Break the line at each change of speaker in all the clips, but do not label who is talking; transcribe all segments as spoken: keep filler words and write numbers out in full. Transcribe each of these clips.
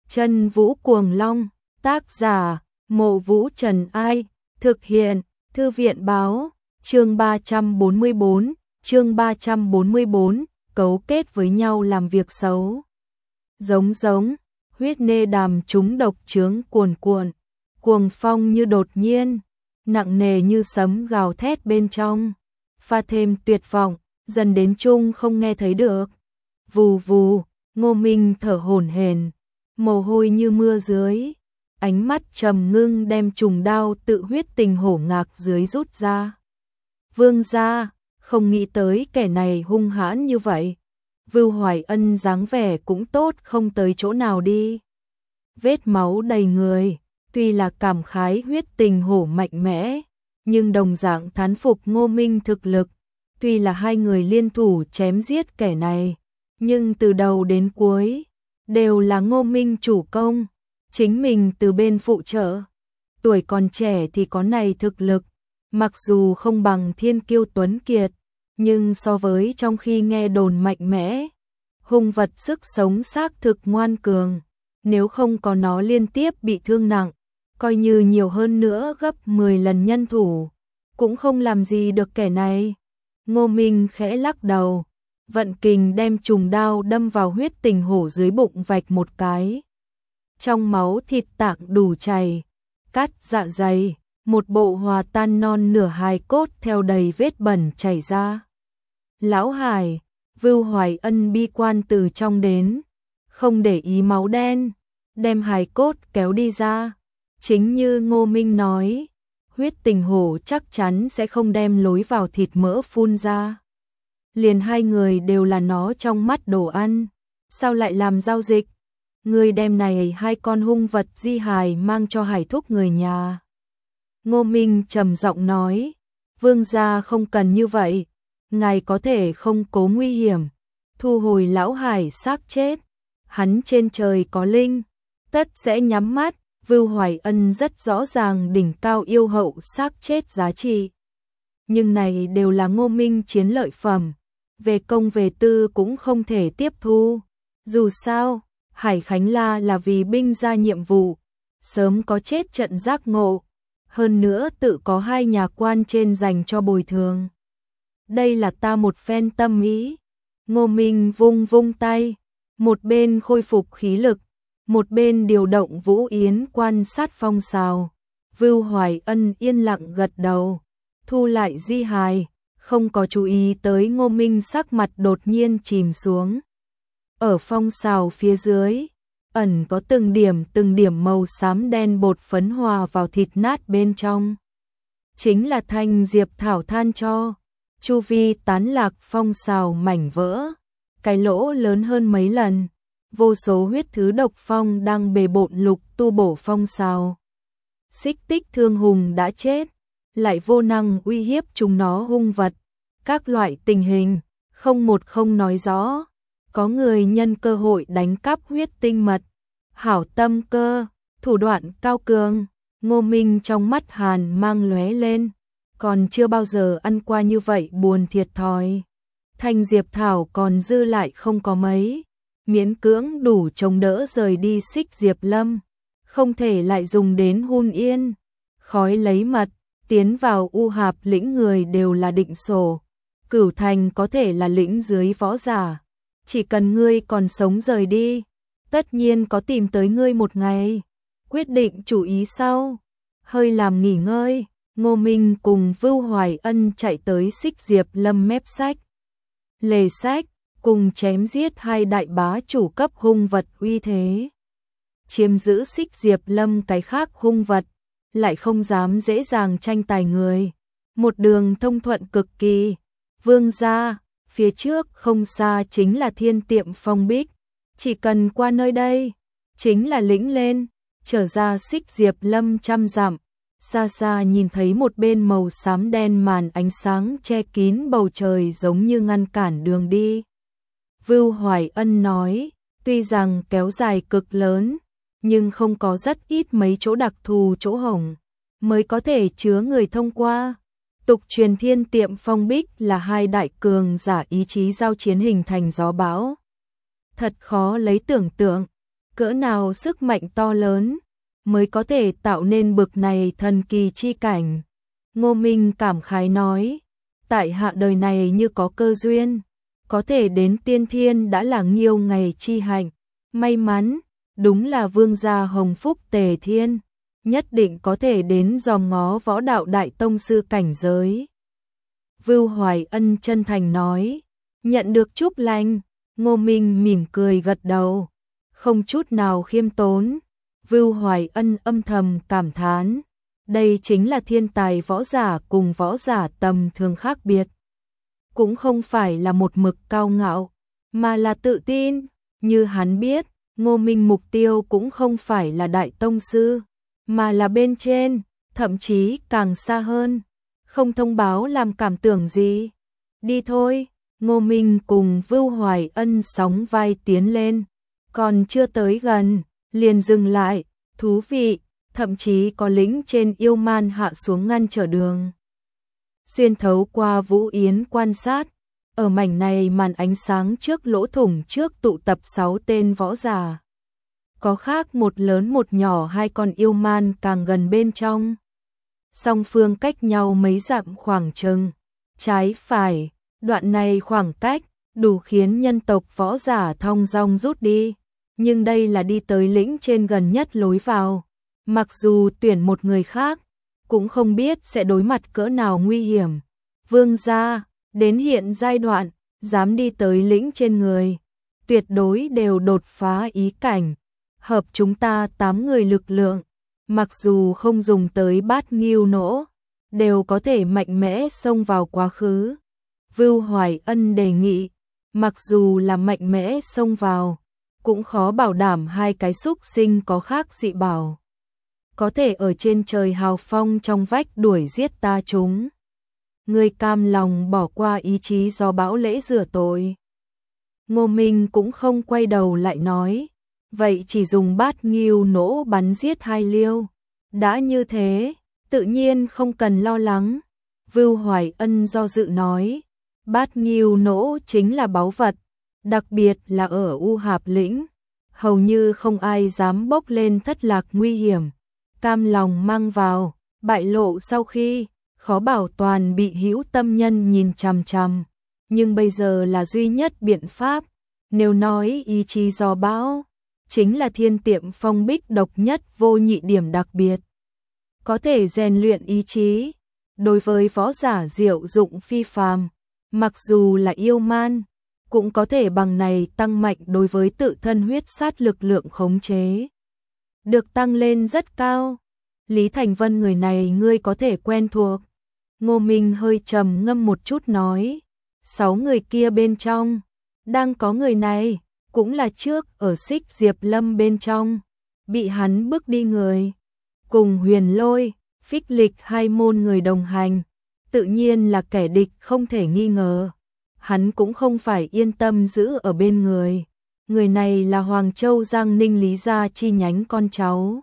Chân Vũ Cuồng Long, tác giả, Mộ Vũ Trần Ai, thực hiện, Thư viện Báo, chương ba trăm bốn mươi bốn, chương ba trăm bốn mươi bốn, cấu kết với nhau làm việc xấu. Giống giống, huyết nê đàm chúng độc chướng cuồn cuộn, cuồng phong như đột nhiên, nặng nề như sấm gào thét bên trong, pha thêm tuyệt vọng, dần đến chung không nghe thấy được. Vù vù, Ngô Minh thở hổn hển, mồ hôi như mưa dưới, ánh mắt trầm ngưng đem trùng đao tự huyết tình hổ ngạc dưới rút ra. Vương gia, không nghĩ tới kẻ này hung hãn như vậy. Vưu Hoài Ân dáng vẻ cũng tốt không tới chỗ nào đi. Vết máu đầy người, tuy là cảm khái huyết tình hổ mạnh mẽ, nhưng đồng dạng thán phục Ngô Minh thực lực. Tuy là hai người liên thủ chém giết kẻ này, nhưng từ đầu đến cuối đều là Ngô Minh chủ công, chính mình từ bên phụ trợ. Tuổi còn trẻ thì có này thực lực, mặc dù không bằng thiên kiêu tuấn kiệt, nhưng so với trong khi nghe đồn mạnh mẽ, hung vật sức sống xác thực ngoan cường, nếu không có nó liên tiếp bị thương nặng, coi như nhiều hơn nữa gấp mười lần nhân thủ, cũng không làm gì được kẻ này. Ngô Minh khẽ lắc đầu, vận kình đem trùng đao đâm vào huyết tình hổ dưới bụng vạch một cái. Trong máu thịt tạng đủ chảy, cắt dạ dày, một bộ hòa tan non nửa hài cốt theo đầy vết bẩn chảy ra. Lão Hải, Vưu Hoài Ân bi quan từ trong đến, không để ý máu đen, đem hài cốt kéo đi ra. Chính như Ngô Minh nói, huyết tình hổ chắc chắn sẽ không đem lối vào thịt mỡ phun ra. Liền hai người đều là nó trong mắt đồ ăn, sao lại làm giao dịch? Người đem này hai con hung vật di hài mang cho Hải thúc người nhà. Ngô Minh trầm giọng nói, vương gia không cần như vậy, ngài có thể không cố nguy hiểm, thu hồi lão Hải xác chết, hắn trên trời có linh, tất sẽ nhắm mắt. Vưu Hoài Ân rất rõ ràng đỉnh cao yêu hậu xác chết giá trị. Nhưng này đều là Ngô Minh chiến lợi phẩm, về công về tư cũng không thể tiếp thu. Dù sao, Hải Khánh La là vì binh ra nhiệm vụ, sớm có chết trận giác ngộ, hơn nữa tự có hai nhà quan trên dành cho bồi thường. Đây là ta một phen tâm ý. Ngô Minh vung vung tay, một bên khôi phục khí lực, một bên điều động Vũ Yến quan sát phong sào. Vưu Hoài Ân yên lặng gật đầu, thu lại di hài, không có chú ý tới Ngô Minh sắc mặt đột nhiên chìm xuống. Ở phong sào phía dưới, ẩn có từng điểm từng điểm màu xám đen bột phấn hòa vào thịt nát bên trong. Chính là thanh diệp thảo than cho, chu vi tán lạc phong sào mảnh vỡ, cái lỗ lớn hơn mấy lần. Vô số huyết thứ độc phong đang bề bộn lục tu bổ phong sào. Xích Tích Thương Hùng đã chết, lại vô năng uy hiếp chúng nó hung vật. Các loại tình hình, không một không nói rõ. Có người nhân cơ hội đánh cắp huyết tinh mật. Hảo tâm cơ, thủ đoạn cao cường. Ngô Minh trong mắt hàn mang lóe lên, còn chưa bao giờ ăn qua như vậy buồn thiệt thòi. Thanh diệp thảo còn dư lại không có mấy, miễn cưỡng đủ chống đỡ rời đi Xích Diệp Lâm, không thể lại dùng đến Hun Yên. Khói lấy mật, tiến vào U Hạp lĩnh người đều là định sổ, Cửu Thành có thể là lĩnh dưới võ giả, chỉ cần ngươi còn sống rời đi, tất nhiên có tìm tới ngươi một ngày. Quyết định chủ ý sau, hơi làm nghỉ ngơi, Ngô Minh cùng Vưu Hoài Ân chạy tới Xích Diệp Lâm mép sách. Lề sách, cùng chém giết hai đại bá chủ cấp hung vật uy thế. Chiếm giữ Xích Diệp Lâm cái khác hung vật, lại không dám dễ dàng tranh tài người. Một đường thông thuận cực kỳ. Vương gia, phía trước không xa chính là Thiên Tiệm Phong Bích, chỉ cần qua nơi đây, chính là lĩnh lên, trở ra Xích Diệp Lâm trăm dặm. Xa xa nhìn thấy một bên màu xám đen màn ánh sáng che kín bầu trời giống như ngăn cản đường đi. Vưu Hoài Ân nói, tuy rằng kéo dài cực lớn, nhưng không có rất ít mấy chỗ đặc thù chỗ hổng, mới có thể chứa người thông qua. Tục truyền Thiên Tiệm Phong Bích là hai đại cường giả ý chí giao chiến hình thành gió bão. Thật khó lấy tưởng tượng, cỡ nào sức mạnh to lớn mới có thể tạo nên bực này thần kỳ chi cảnh. Ngô Minh cảm khái nói, tại hạ đời này như có cơ duyên, có thể đến tiên thiên đã là nghiêu ngày chi hạnh, may mắn, đúng là vương gia hồng phúc tề thiên, nhất định có thể đến dòm ngó võ đạo đại tông sư cảnh giới. Vưu Hoài Ân chân thành nói, nhận được chúc lành. Ngô Minh mỉm cười gật đầu, không chút nào khiêm tốn. Vưu Hoài Ân âm thầm cảm thán, đây chính là thiên tài võ giả cùng võ giả tầm thường khác biệt. Cũng không phải là một mực cao ngạo, mà là tự tin. Như hắn biết, Ngô Minh mục tiêu cũng không phải là đại tông sư, mà là bên trên, thậm chí càng xa hơn. Không thông báo làm cảm tưởng gì. Đi thôi. Ngô Minh cùng Vưu Hoài Ân sóng vai tiến lên, còn chưa tới gần, liền dừng lại, thú vị, thậm chí có lính trên yêu man hạ xuống ngăn trở đường. Xuyên thấu qua Vũ Yến quan sát, ở mảnh này màn ánh sáng trước lỗ thủng trước tụ tập sáu tên võ giả. Có khác một lớn một nhỏ hai con yêu man càng gần bên trong. Song phương cách nhau mấy dặm khoảng chừng, trái phải. Đoạn này khoảng cách đủ khiến nhân tộc võ giả thong dong rút đi, nhưng đây là đi tới lĩnh trên gần nhất lối vào, mặc dù tuyển một người khác, cũng không biết sẽ đối mặt cỡ nào nguy hiểm. Vương gia, đến hiện giai đoạn, dám đi tới lĩnh trên người, tuyệt đối đều đột phá ý cảnh, hợp chúng ta tám người lực lượng, mặc dù không dùng tới bát nghiêu nỗ, đều có thể mạnh mẽ xông vào quá khứ. Vưu Hoài Ân đề nghị, mặc dù là mạnh mẽ xông vào, cũng khó bảo đảm hai cái xúc sinh có khác dị bảo. Có thể ở trên trời hào phong trong vách đuổi giết ta chúng. Người cam lòng bỏ qua ý chí do bão lễ rửa tội. Ngô Minh cũng không quay đầu lại nói, vậy chỉ dùng bát nghiêu nỗ bắn giết hai liêu. Đã như thế, tự nhiên không cần lo lắng. Vưu Hoài Ân do dự nói, bát nghiêu nỗ chính là báu vật, đặc biệt là ở U Hạp lĩnh, hầu như không ai dám bốc lên thất lạc nguy hiểm, cam lòng mang vào, bại lộ sau khi, khó bảo toàn bị hữu tâm nhân nhìn chằm chằm, nhưng bây giờ là duy nhất biện pháp. Nếu nói ý chí do bão, chính là thiên tiệm phong bích độc nhất vô nhị điểm đặc biệt, có thể rèn luyện ý chí. Đối với võ giả diệu dụng phi phàm, mặc dù là yêu man, cũng có thể bằng này tăng mạnh đối với tự thân huyết sát lực lượng khống chế. Được tăng lên rất cao. Lý Thành Vân người này ngươi có thể quen thuộc. Ngô Minh hơi trầm ngâm một chút nói, sáu người kia bên trong, đang có người này, cũng là trước ở Xích Diệp Lâm bên trong, bị hắn bước đi người. Cùng Huyền Lôi, Phích Lịch hai môn người đồng hành, tự nhiên là kẻ địch không thể nghi ngờ. Hắn cũng không phải yên tâm giữ ở bên người. Người này là Hoàng Châu Giang Ninh Lý gia chi nhánh con cháu.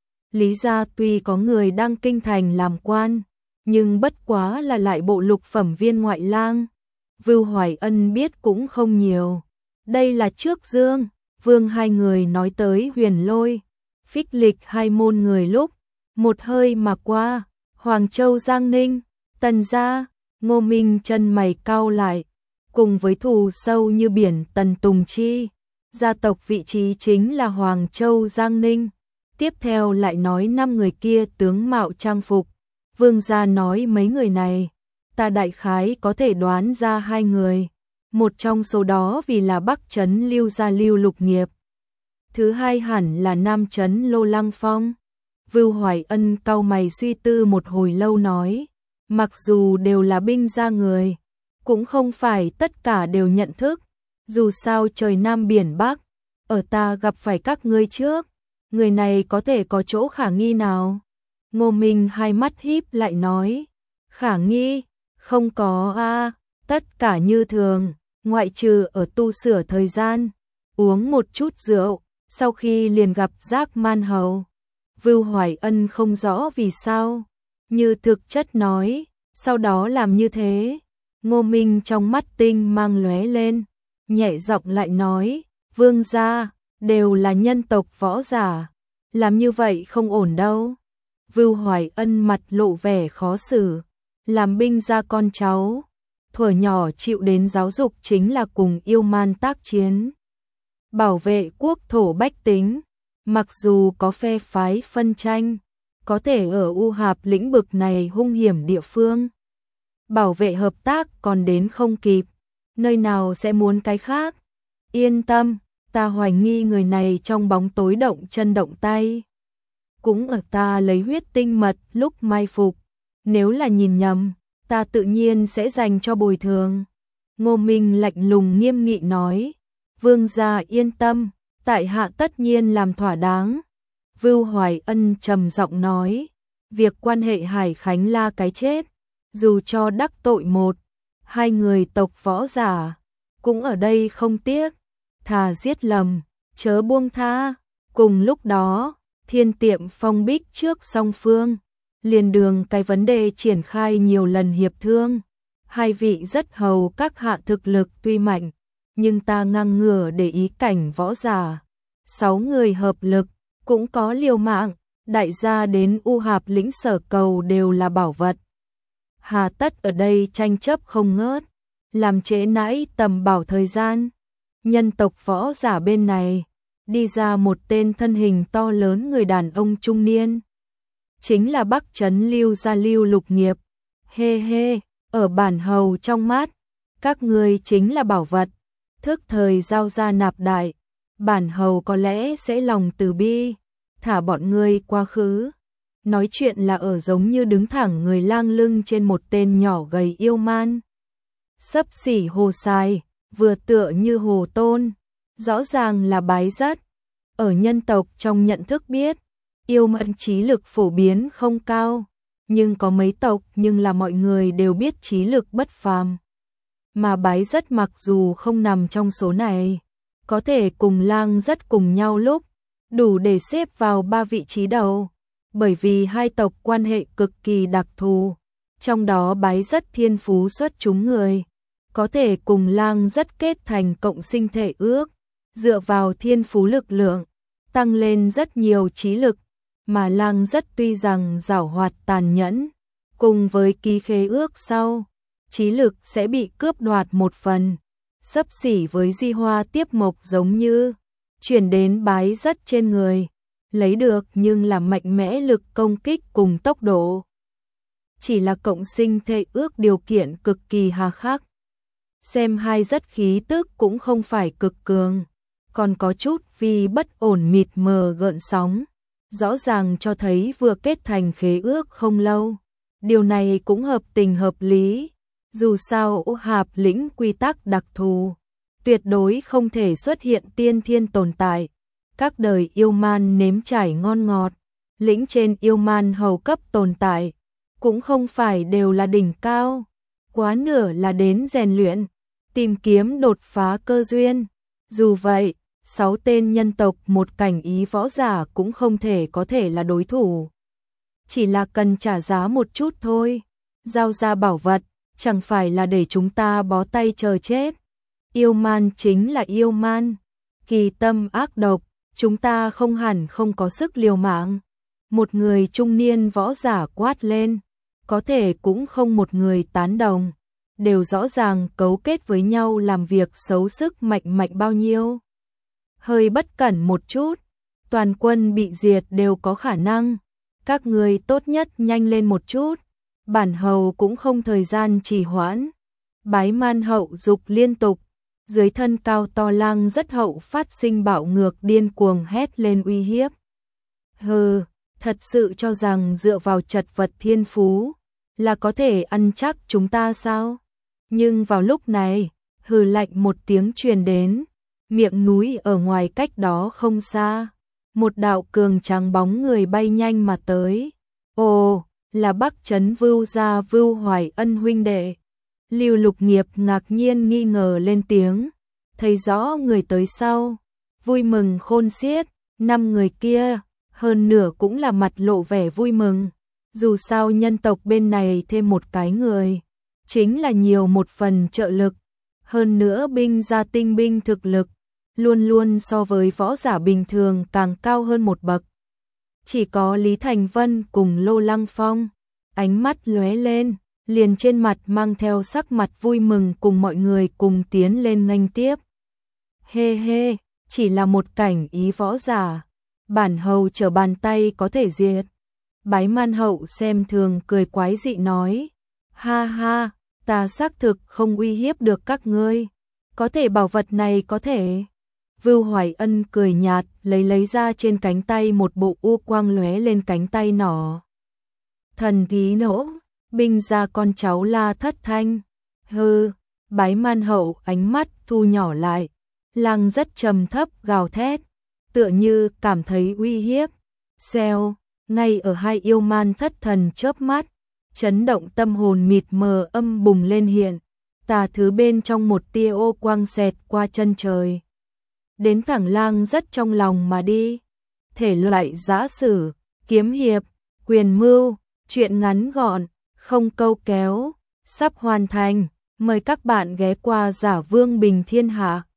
Lý gia tuy có người đang kinh thành làm quan, nhưng bất quá là lại bộ lục phẩm viên ngoại lang. Vưu Hoài Ân biết cũng không nhiều. Đây là trước Dương, Vương hai người nói tới Huyền Lôi, Phích Lịch hai môn người lúc, một hơi mà qua, Hoàng Châu Giang Ninh, Tần gia. Ngô Minh chân mày cau lại, cùng với thù sâu như biển Tần Tùng Chi, gia tộc vị trí chính là Hoàng Châu Giang Ninh. Tiếp theo lại nói năm người kia tướng mạo trang phục. Vương gia nói mấy người này, ta đại khái có thể đoán ra hai người. Một trong số đó vì là Bắc Trấn Lưu gia Lưu Lục Nghiệp. Thứ hai hẳn là Nam Trấn Lô Lăng Phong. Vưu Hoài Ân cau mày suy tư một hồi lâu nói, mặc dù đều là binh gia người, cũng không phải tất cả đều nhận thức. Dù sao trời Nam biển Bắc, ở ta gặp phải các ngươi trước, người này có thể có chỗ khả nghi nào? Ngô Minh hai mắt híp lại nói, khả nghi, không có a, tất cả như thường, ngoại trừ ở tu sửa thời gian, uống một chút rượu, sau khi liền gặp Giác Man Hầu. Vưu Hoài Ân không rõ vì sao, như thực chất nói, sau đó làm như thế. Ngô Minh trong mắt tinh mang lóe lên, nhẹ giọng lại nói, Vương gia, đều là nhân tộc võ giả, làm như vậy không ổn đâu. Vưu Hoài Ân mặt lộ vẻ khó xử, làm binh gia con cháu, thuở nhỏ chịu đến giáo dục chính là cùng yêu man tác chiến, bảo vệ quốc thổ bách tính, mặc dù có phe phái phân tranh, có thể ở U Hạp lĩnh vực này hung hiểm địa phương, bảo vệ hợp tác còn đến không kịp, nơi nào sẽ muốn cái khác. Yên tâm, ta hoài nghi người này trong bóng tối động chân động tay. Cũng ở ta lấy huyết tinh mật lúc mai phục, nếu là nhìn nhầm, ta tự nhiên sẽ dành cho bồi thường. Ngô Minh lạnh lùng nghiêm nghị nói, vương gia yên tâm, tại hạ tất nhiên làm thỏa đáng. Vưu Hoài Ân trầm giọng nói, việc quan hệ Hải Khánh La cái chết, dù cho đắc tội một, hai người tộc võ giả, cũng ở đây không tiếc, thà giết lầm, chớ buông tha. Cùng lúc đó, Thiên Tiệm phong bích trước song phương, liền đường cái vấn đề triển khai nhiều lần hiệp thương. Hai vị rất hầu các hạ thực lực tuy mạnh, nhưng ta ngang ngửa để ý cảnh võ giả. Sáu người hợp lực, cũng có liều mạng, đại gia đến U Hạp lĩnh sở cầu đều là bảo vật. Hà tất ở đây tranh chấp không ngớt, làm trễ nãi tầm bảo thời gian. Nhân tộc võ giả bên này, đi ra một tên thân hình to lớn người đàn ông trung niên. Chính là Bắc Trấn Lưu gia Lưu Lục Nghiệp. Hê hê, ở bản hầu trong mắt, các người chính là bảo vật, thức thời giao ra nạp đại. Bản hầu có lẽ sẽ lòng từ bi, thả bọn ngươi quá khứ. Nói chuyện là ở giống như đứng thẳng người lang lưng trên một tên nhỏ gầy yêu man. Xấp xỉ hồ sai, vừa tựa như hồ tôn, rõ ràng là bái rất. Ở nhân tộc trong nhận thức biết, yêu mẫn trí lực phổ biến không cao, nhưng có mấy tộc nhưng là mọi người đều biết trí lực bất phàm. Mà bái rất mặc dù không nằm trong số này, có thể cùng lang rất cùng nhau lúc, đủ để xếp vào ba vị trí đầu, bởi vì hai tộc quan hệ cực kỳ đặc thù, trong đó bái rất thiên phú xuất chúng người, có thể cùng lang rất kết thành cộng sinh thể ước, dựa vào thiên phú lực lượng, tăng lên rất nhiều trí lực, mà lang rất tuy rằng giảo hoạt tàn nhẫn, cùng với ký khế ước sau, trí lực sẽ bị cướp đoạt một phần, xấp xỉ với di hoa tiếp mộc giống như, chuyển đến bái rất trên người, lấy được nhưng là mạnh mẽ lực công kích cùng tốc độ. Chỉ là cộng sinh thể ước điều kiện cực kỳ hà khắc. Xem hai rất khí tức cũng không phải cực cường, còn có chút vì bất ổn mịt mờ gợn sóng, rõ ràng cho thấy vừa kết thành khế ước không lâu. Điều này cũng hợp tình hợp lý, dù sao U Hạp lĩnh quy tắc đặc thù, tuyệt đối không thể xuất hiện tiên thiên tồn tại. Các đời yêu man nếm trải ngon ngọt, lĩnh trên yêu man hầu cấp tồn tại, cũng không phải đều là đỉnh cao, quá nửa là đến rèn luyện, tìm kiếm đột phá cơ duyên. Dù vậy, sáu tên nhân tộc một cảnh ý võ giả cũng không thể có thể là đối thủ. Chỉ là cần trả giá một chút thôi, giao ra bảo vật, chẳng phải là để chúng ta bó tay chờ chết. Yêu man chính là yêu man, kỳ tâm ác độc, chúng ta không hẳn không có sức liều mạng. Một người trung niên võ giả quát lên, có thể cũng không một người tán đồng, đều rõ ràng cấu kết với nhau làm việc xấu sức mạnh mạnh bao nhiêu. Hơi bất cẩn một chút, toàn quân bị diệt đều có khả năng, các người tốt nhất nhanh lên một chút, bản hầu cũng không thời gian trì hoãn. Bái man hậu dục liên tục, dưới thân cao to lang rất hậu phát sinh bạo ngược điên cuồng hét lên uy hiếp. Hừ, thật sự cho rằng dựa vào chật vật thiên phú là có thể ăn chắc chúng ta sao? Nhưng vào lúc này, hừ lạnh một tiếng truyền đến, miệng núi ở ngoài cách đó không xa, một đạo cường tráng bóng người bay nhanh mà tới. Ồ, là Bắc Trấn Vưu gia Vưu Hoài Ân huynh đệ. Lưu Lục Nghiệp ngạc nhiên nghi ngờ lên tiếng, thấy rõ người tới sau, vui mừng khôn xiết. Năm người kia, hơn nửa cũng là mặt lộ vẻ vui mừng, dù sao nhân tộc bên này thêm một cái người, chính là nhiều một phần trợ lực, hơn nữa binh gia tinh binh thực lực, luôn luôn so với võ giả bình thường càng cao hơn một bậc. Chỉ có Lý Thành Vân cùng Lô Lăng Phong, ánh mắt lóe lên, liền trên mặt mang theo sắc mặt vui mừng cùng mọi người cùng tiến lên nghênh tiếp. Hê hê, chỉ là một cảnh ý võ giả, bản hầu trở bàn tay có thể diệt. Bái Man Hậu xem thường cười quái dị nói, ha ha, ta xác thực không uy hiếp được các ngươi, có thể bảo vật này có thể. Vưu Hoài Ân cười nhạt, lấy lấy ra trên cánh tay một bộ u quang lóe lên cánh tay nỏ. Thần khí nỗ, binh ra con cháu La Thất Thanh. Hừ, Bái Man Hậu ánh mắt thu nhỏ lại, lăng rất trầm thấp gào thét, tựa như cảm thấy uy hiếp. Xèo, ngay ở hai yêu man thất thần chớp mắt, chấn động tâm hồn mịt mờ âm bùng lên hiện, tà thứ bên trong một tia ô quang xẹt qua chân trời. Đến thẳng lang rất trong lòng mà đi. Thể loại giã sử, kiếm hiệp, quyền mưu, truyện ngắn gọn, không câu kéo, sắp hoàn thành. Mời các bạn ghé qua Giả Vương Bình Thiên Hạ.